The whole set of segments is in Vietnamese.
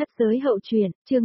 Thất giới hậu truyện, chương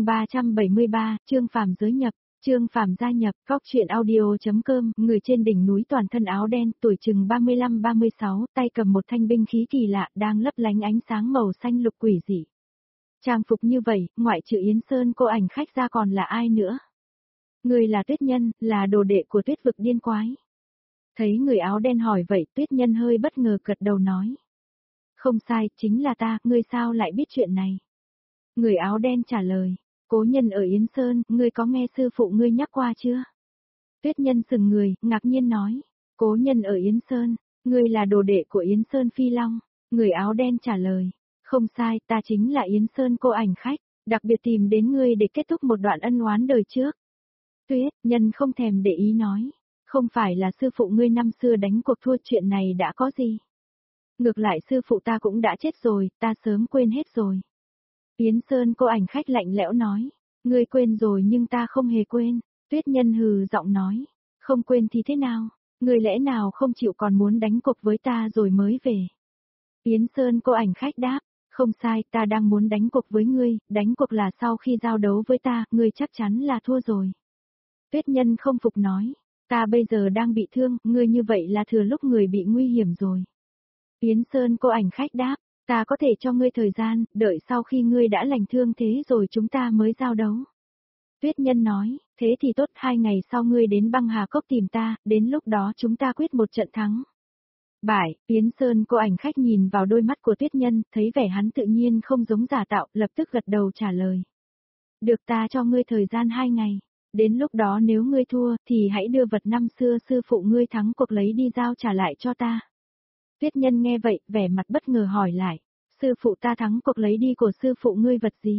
373, Trương Phàm giới nhập, Trương Phàm gia nhập, góc truyện audio.com, người trên đỉnh núi toàn thân áo đen, tuổi chừng 35-36, tay cầm một thanh binh khí kỳ lạ, đang lấp lánh ánh sáng màu xanh lục quỷ dị. Trang phục như vậy, ngoại trừ Yến Sơn cô ảnh khách ra còn là ai nữa? Người là Tuyết Nhân, là đồ đệ của Tuyết vực điên quái. Thấy người áo đen hỏi vậy, Tuyết Nhân hơi bất ngờ gật đầu nói. Không sai, chính là ta, ngươi sao lại biết chuyện này? Người áo đen trả lời, cố nhân ở Yến Sơn, ngươi có nghe sư phụ ngươi nhắc qua chưa? Tuyết Nhân sừng người, ngạc nhiên nói, cố nhân ở Yến Sơn, ngươi là đồ đệ của Yến Sơn Phi Long. Người áo đen trả lời, không sai, ta chính là Yến Sơn cô ảnh khách, đặc biệt tìm đến ngươi để kết thúc một đoạn ân oán đời trước. Tuyết Nhân không thèm để ý nói, không phải là sư phụ ngươi năm xưa đánh cuộc thua, chuyện này đã có gì? Ngược lại sư phụ ta cũng đã chết rồi, ta sớm quên hết rồi. Yến Sơn cô ảnh khách lạnh lẽo nói, ngươi quên rồi nhưng ta không hề quên. Tuyết Nhân hừ giọng nói, không quên thì thế nào, ngươi lẽ nào không chịu còn muốn đánh cuộc với ta rồi mới về. Yến Sơn cô ảnh khách đáp, không sai, ta đang muốn đánh cuộc với ngươi, đánh cuộc là sau khi giao đấu với ta, ngươi chắc chắn là thua rồi. Tuyết Nhân không phục nói, ta bây giờ đang bị thương, ngươi như vậy là thừa lúc người bị nguy hiểm rồi. Yến Sơn cô ảnh khách đáp, ta có thể cho ngươi thời gian, đợi sau khi ngươi đã lành thương thế rồi chúng ta mới giao đấu. Tuyết Nhân nói, thế thì tốt, 2 ngày sau ngươi đến băng hà cốc tìm ta, đến lúc đó chúng ta quyết một trận thắng. Bại, Yến Sơn cô ảnh khách nhìn vào đôi mắt của Tuyết Nhân, thấy vẻ hắn tự nhiên không giống giả tạo, lập tức gật đầu trả lời. Được, ta cho ngươi thời gian 2 ngày, đến lúc đó nếu ngươi thua, thì hãy đưa vật năm xưa sư phụ ngươi thắng cuộc lấy đi giao trả lại cho ta. Tuyết Nhân nghe vậy, vẻ mặt bất ngờ hỏi lại, sư phụ ta thắng cuộc lấy đi của sư phụ ngươi vật gì?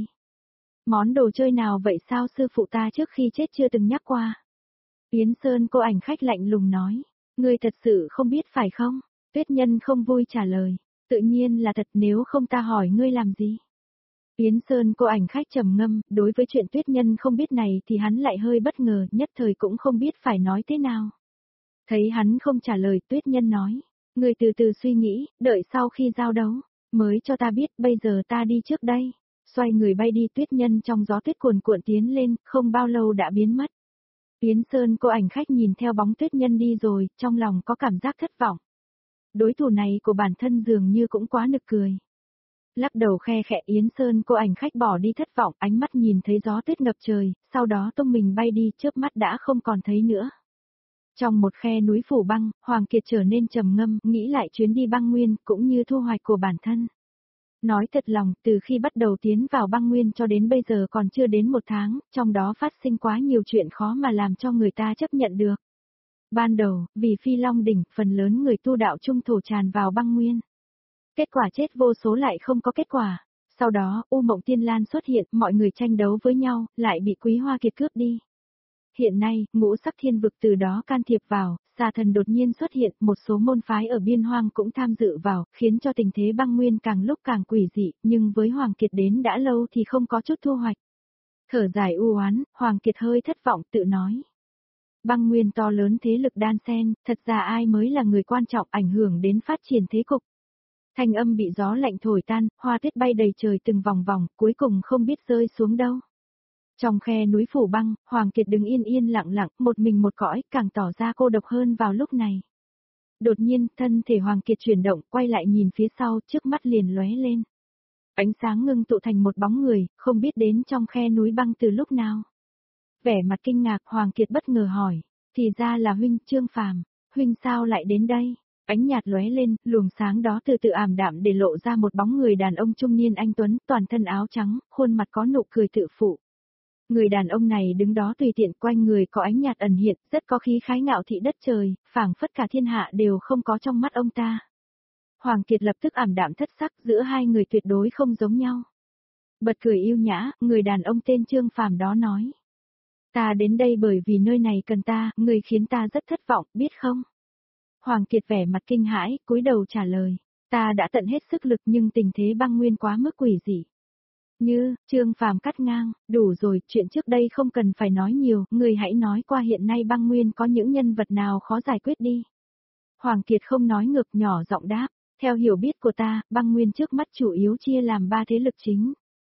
Món đồ chơi nào vậy, sao sư phụ ta trước khi chết chưa từng nhắc qua? Yến Sơn cô ảnh khách lạnh lùng nói, ngươi thật sự không biết phải không? Tuyết Nhân không vui trả lời, tự nhiên là thật, nếu không ta hỏi ngươi làm gì? Yến Sơn cô ảnh khách trầm ngâm, đối với chuyện Tuyết Nhân không biết này thì hắn lại hơi bất ngờ, nhất thời cũng không biết phải nói thế nào. Thấy hắn không trả lời, Tuyết Nhân nói, ngươi từ từ suy nghĩ, đợi sau khi giao đấu, mới cho ta biết, bây giờ ta đi trước đây. Xoay người bay đi, Tuyết Nhân trong gió tuyết cuồn cuộn tiến lên, không bao lâu đã biến mất. Yến Sơn cô ảnh khách nhìn theo bóng Tuyết Nhân đi rồi, trong lòng có cảm giác thất vọng. Đối thủ này của bản thân dường như cũng quá nực cười. Lắc đầu khe khẽ, Yến Sơn cô ảnh khách bỏ đi thất vọng, ánh mắt nhìn thấy gió tuyết ngập trời, sau đó tung mình bay đi, chớp mắt đã không còn thấy nữa. Trong một khe núi phủ băng, Hoàng Kiệt trở nên trầm ngâm, nghĩ lại chuyến đi băng nguyên, cũng như thu hoạch của bản thân. Nói thật lòng, từ khi bắt đầu tiến vào băng nguyên cho đến bây giờ còn chưa đến 1 tháng, trong đó phát sinh quá nhiều chuyện khó mà làm cho người ta chấp nhận được. Ban đầu, vì Phi Long đỉnh, phần lớn người tu đạo trung thổ tràn vào băng nguyên. Kết quả chết vô số lại không có kết quả. Sau đó, U Mộng Tiên Lan xuất hiện, mọi người tranh đấu với nhau, lại bị Quý Hoa Kiệt cướp đi. Hiện nay, ngũ sắc thiên vực từ đó can thiệp vào, xà thần đột nhiên xuất hiện, một số môn phái ở biên hoang cũng tham dự vào, khiến cho tình thế băng nguyên càng lúc càng quỷ dị, nhưng với Hoàng Kiệt đến đã lâu thì không có chút thu hoạch. Thở dài u oán, Hoàng Kiệt hơi thất vọng tự nói. Băng nguyên to lớn thế lực đan xen, thật ra ai mới là người quan trọng ảnh hưởng đến phát triển thế cục. Thanh âm bị gió lạnh thổi tan, hoa tuyết bay đầy trời từng vòng vòng, cuối cùng không biết rơi xuống đâu. Trong khe núi phủ băng, Hoàng Kiệt đứng yên yên lặng lặng, một mình một cõi, càng tỏ ra cô độc hơn vào lúc này. Đột nhiên, thân thể Hoàng Kiệt chuyển động, quay lại nhìn phía sau, trước mắt liền lóe lên. Ánh sáng ngưng tụ thành một bóng người, không biết đến trong khe núi băng từ lúc nào. Vẻ mặt kinh ngạc, Hoàng Kiệt bất ngờ hỏi, thì ra là huynh, Trương Phàm, huynh sao lại đến đây? Ánh nhạt lóe lên, luồng sáng đó từ từ ảm đạm để lộ ra một bóng người đàn ông trung niên anh tuấn, toàn thân áo trắng, khuôn mặt có nụ cười tự phụ. Người đàn ông này đứng đó tùy tiện, quanh người có ánh nhạt ẩn hiện, rất có khí khái ngạo thị đất trời, phảng phất cả thiên hạ đều không có trong mắt ông ta. Hoàng Kiệt lập tức ảm đạm thất sắc, giữa hai người tuyệt đối không giống nhau. Bật cười yêu nhã, người đàn ông tên Trương Phàm đó nói. Ta đến đây bởi vì nơi này cần ta, người khiến ta rất thất vọng, biết không? Hoàng Kiệt vẻ mặt kinh hãi, cúi đầu trả lời. Ta đã tận hết sức lực nhưng tình thế băng nguyên quá mức quỷ dị. Trương Phàm cắt ngang, đủ rồi, chuyện trước đây không cần phải nói nhiều, người hãy nói qua hiện nay băng nguyên có những nhân vật nào khó giải quyết đi. Hoàng Kiệt không nói ngược, nhỏ giọng đáp, theo hiểu biết của ta, băng nguyên trước mắt chủ yếu chia làm 3 thế lực chính.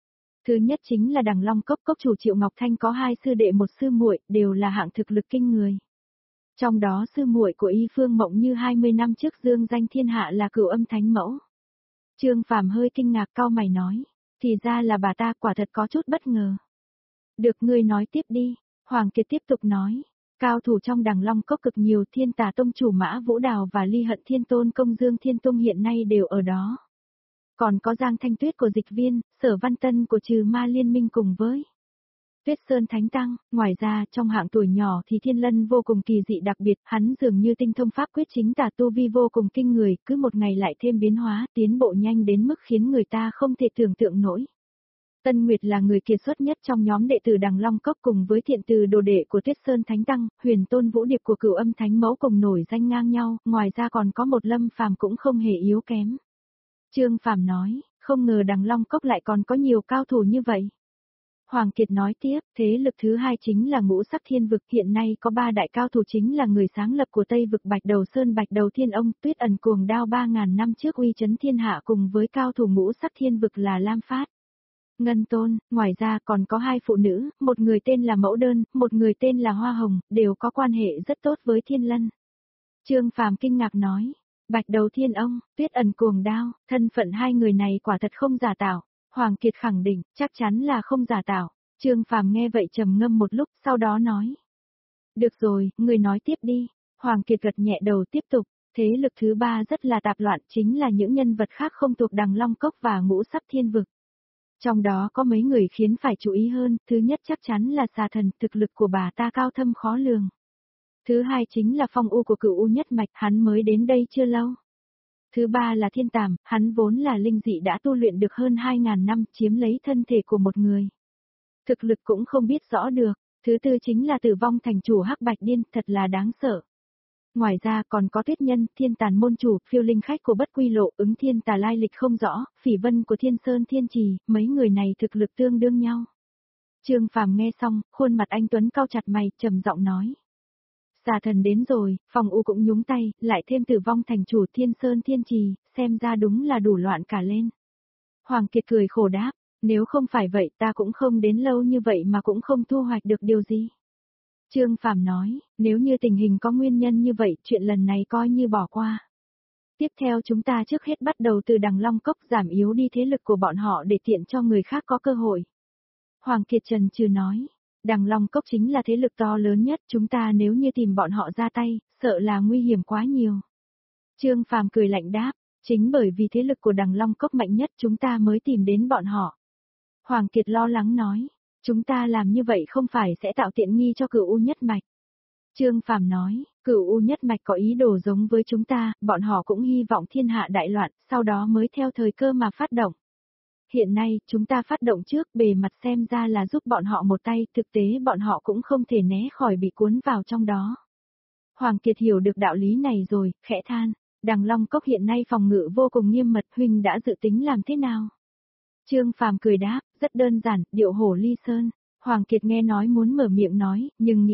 Thứ nhất chính là Đằng Long Cốc cốc chủ Triệu Ngọc Thanh có 2 sư đệ một sư muội, đều là hạng thực lực kinh người. Trong đó sư muội của Y Phương Mộng Như 20 năm trước dương danh thiên hạ là Cửu Âm Thánh Mẫu. Trương Phàm hơi kinh ngạc cau mày nói, thì ra là bà ta, quả thật có chút bất ngờ. Được, ngươi nói tiếp đi, Hoàng Kiệt tiếp tục nói. Cao thủ trong Đằng Long Cốc cực nhiều, Thiên Tà Tông chủ Mã Vũ Đào và Ly Hận Thiên Tôn Công Dương Thiên Tông hiện nay đều ở đó. Còn có Giang Thanh Tuyết của Dịch Viên, Sở Văn Tân của Trừ Ma Liên Minh cùng với Tuyết Sơn Thánh Tăng. Ngoài ra, trong hạng tuổi nhỏ thì Thiên Lân vô cùng kỳ dị đặc biệt, hắn dường như tinh thông pháp quyết chính tà, tu vi vô cùng kinh người, cứ một ngày lại thêm biến hóa, tiến bộ nhanh đến mức khiến người ta không thể tưởng tượng nổi. Tân Nguyệt là người kiệt xuất nhất trong nhóm đệ tử Đằng Long Cốc, cùng với Thiện Từ đồ đệ của Tuyết Sơn Thánh Tăng, Huyền Tôn Vũ Điệp của Cửu Âm Thánh Mẫu cùng nổi danh ngang nhau, ngoài ra còn có một Lâm Phàm cũng không hề yếu kém. Trương Phàm nói, không ngờ Đằng Long Cốc lại còn có nhiều cao thủ như vậy. Hoàng Kiệt nói tiếp, thế lực thứ hai chính là Ngũ Sắc Thiên Vực, hiện nay có 3 đại cao thủ chính là người sáng lập của Tây Vực Bạch Đầu Sơn Bạch Đầu Thiên Ông, Tuyết Ẩn Cuồng Đao 3000 năm trước uy chấn thiên hạ, cùng với cao thủ Ngũ Sắc Thiên Vực là Lam Phát, Ngân Tôn. Ngoài ra còn có 2 phụ nữ, một người tên là Mẫu Đơn, một người tên là Hoa Hồng, đều có quan hệ rất tốt với Thiên Lân. Trương Phàm kinh ngạc nói, Bạch Đầu Thiên Ông, Tuyết Ẩn Cuồng Đao, thân phận 2 người này quả thật không giả tạo. Hoàng Kiệt khẳng định, chắc chắn là không giả tạo. Trương Phàm nghe vậy trầm ngâm một lúc, sau đó nói. Được rồi, người nói tiếp đi. Hoàng Kiệt gật nhẹ đầu tiếp tục. Thế lực thứ 3 rất là tạp loạn, chính là những nhân vật khác không thuộc Đằng Long Cốc và Ngũ Sắc Thiên Vực. Trong đó có mấy người khiến phải chú ý hơn, thứ nhất chắc chắn là Xà Thần, thực lực của bà ta cao thâm khó lường. Thứ hai chính là Phong U của Cửu U Nhất Mạch, hắn mới đến đây chưa lâu. Thứ ba là Thiên Tàm, hắn vốn là linh dị đã tu luyện được hơn 2000 năm, chiếm lấy thân thể của một người. Thực lực cũng không biết rõ được. Thứ tư chính là Tử Vong thành chủ Hắc Bạch Điên, thật là đáng sợ. Ngoài ra còn có Tuyết Nhân, Thiên Tàn môn chủ, Phiêu Linh khách của Bất Quy Lộ, Ứng Thiên Tà lai lịch không rõ, Phỉ Vân của Thiên Sơn Thiên Trì, mấy người này thực lực tương đương nhau. Trương Phàm nghe xong, khuôn mặt anh tuấn cau chặt mày, trầm giọng nói. Xà Thần đến rồi, Phong U cũng nhúng tay, lại thêm Tử Vong thành chủ Thiên Sơn Thiên Trì, xem ra đúng là đủ loạn cả lên. Hoàng Kiệt cười khổ đáp, nếu không phải vậy ta cũng không đến lâu như vậy mà cũng không thu hoạch được điều gì. Trương Phàm nói, nếu như tình hình có nguyên nhân như vậy, chuyện lần này coi như bỏ qua. Tiếp theo chúng ta trước hết bắt đầu từ Đằng Long Cốc, giảm yếu đi thế lực của bọn họ để tiện cho người khác có cơ hội. Hoàng Kiệt chần chừ nói. Đằng Long Cốc chính là thế lực to lớn nhất, chúng ta nếu như tìm bọn họ ra tay, sợ là nguy hiểm quá nhiều. Trương Phàm cười lạnh đáp, chính bởi vì thế lực của Đằng Long Cốc mạnh nhất chúng ta mới tìm đến bọn họ. Hoàng Kiệt lo lắng nói, chúng ta làm như vậy không phải sẽ tạo tiện nghi cho Cửu U Nhất Mạch. Trương Phàm nói, Cửu U Nhất Mạch có ý đồ giống với chúng ta, bọn họ cũng hy vọng thiên hạ đại loạn, sau đó mới theo thời cơ mà phát động. Hiện nay, chúng ta phát động trước, bề mặt xem ra là giúp bọn họ một tay, thực tế bọn họ cũng không thể né khỏi bị cuốn vào trong đó. Hoàng Kiệt hiểu được đạo lý này rồi, khẽ than, Đằng Long Cốc hiện nay phòng ngự vô cùng nghiêm mật, huynh đã dự tính làm thế nào? Trương Phàm cười đáp, rất đơn giản, điệu hổ ly sơn. Hoàng Kiệt nghe nói muốn mở miệng nói, nhưng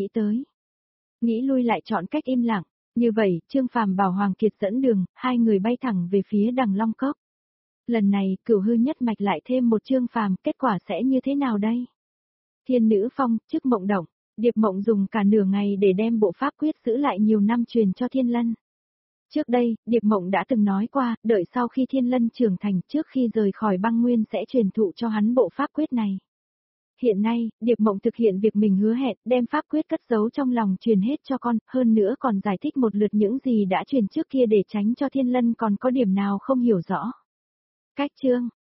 nghĩ lui lại chọn cách im lặng. Như vậy, Trương Phàm bảo Hoàng Kiệt dẫn đường, 2 người bay thẳng về phía Đằng Long Cốc. Lần này, Cửu Hư Nhất Mạch lại thêm một Trương Phàm, kết quả sẽ như thế nào đây? Thiên Nữ Phong, trước Mộng Động, Điệp Mộng dùng cả nửa ngày để đem bộ pháp quyết giữ lại nhiều năm truyền cho Thiên Lân. Trước đây, Điệp Mộng đã từng nói qua, đợi sau khi Thiên Lân trưởng thành, trước khi rời khỏi băng nguyên sẽ truyền thụ cho hắn bộ pháp quyết này. Hiện nay, Điệp Mộng thực hiện việc mình hứa hẹn, đem pháp quyết cất giấu trong lòng truyền hết cho con, hơn nữa còn giải thích một lượt những gì đã truyền trước kia để tránh cho Thiên Lân còn có điểm nào không hiểu rõ. Cách chương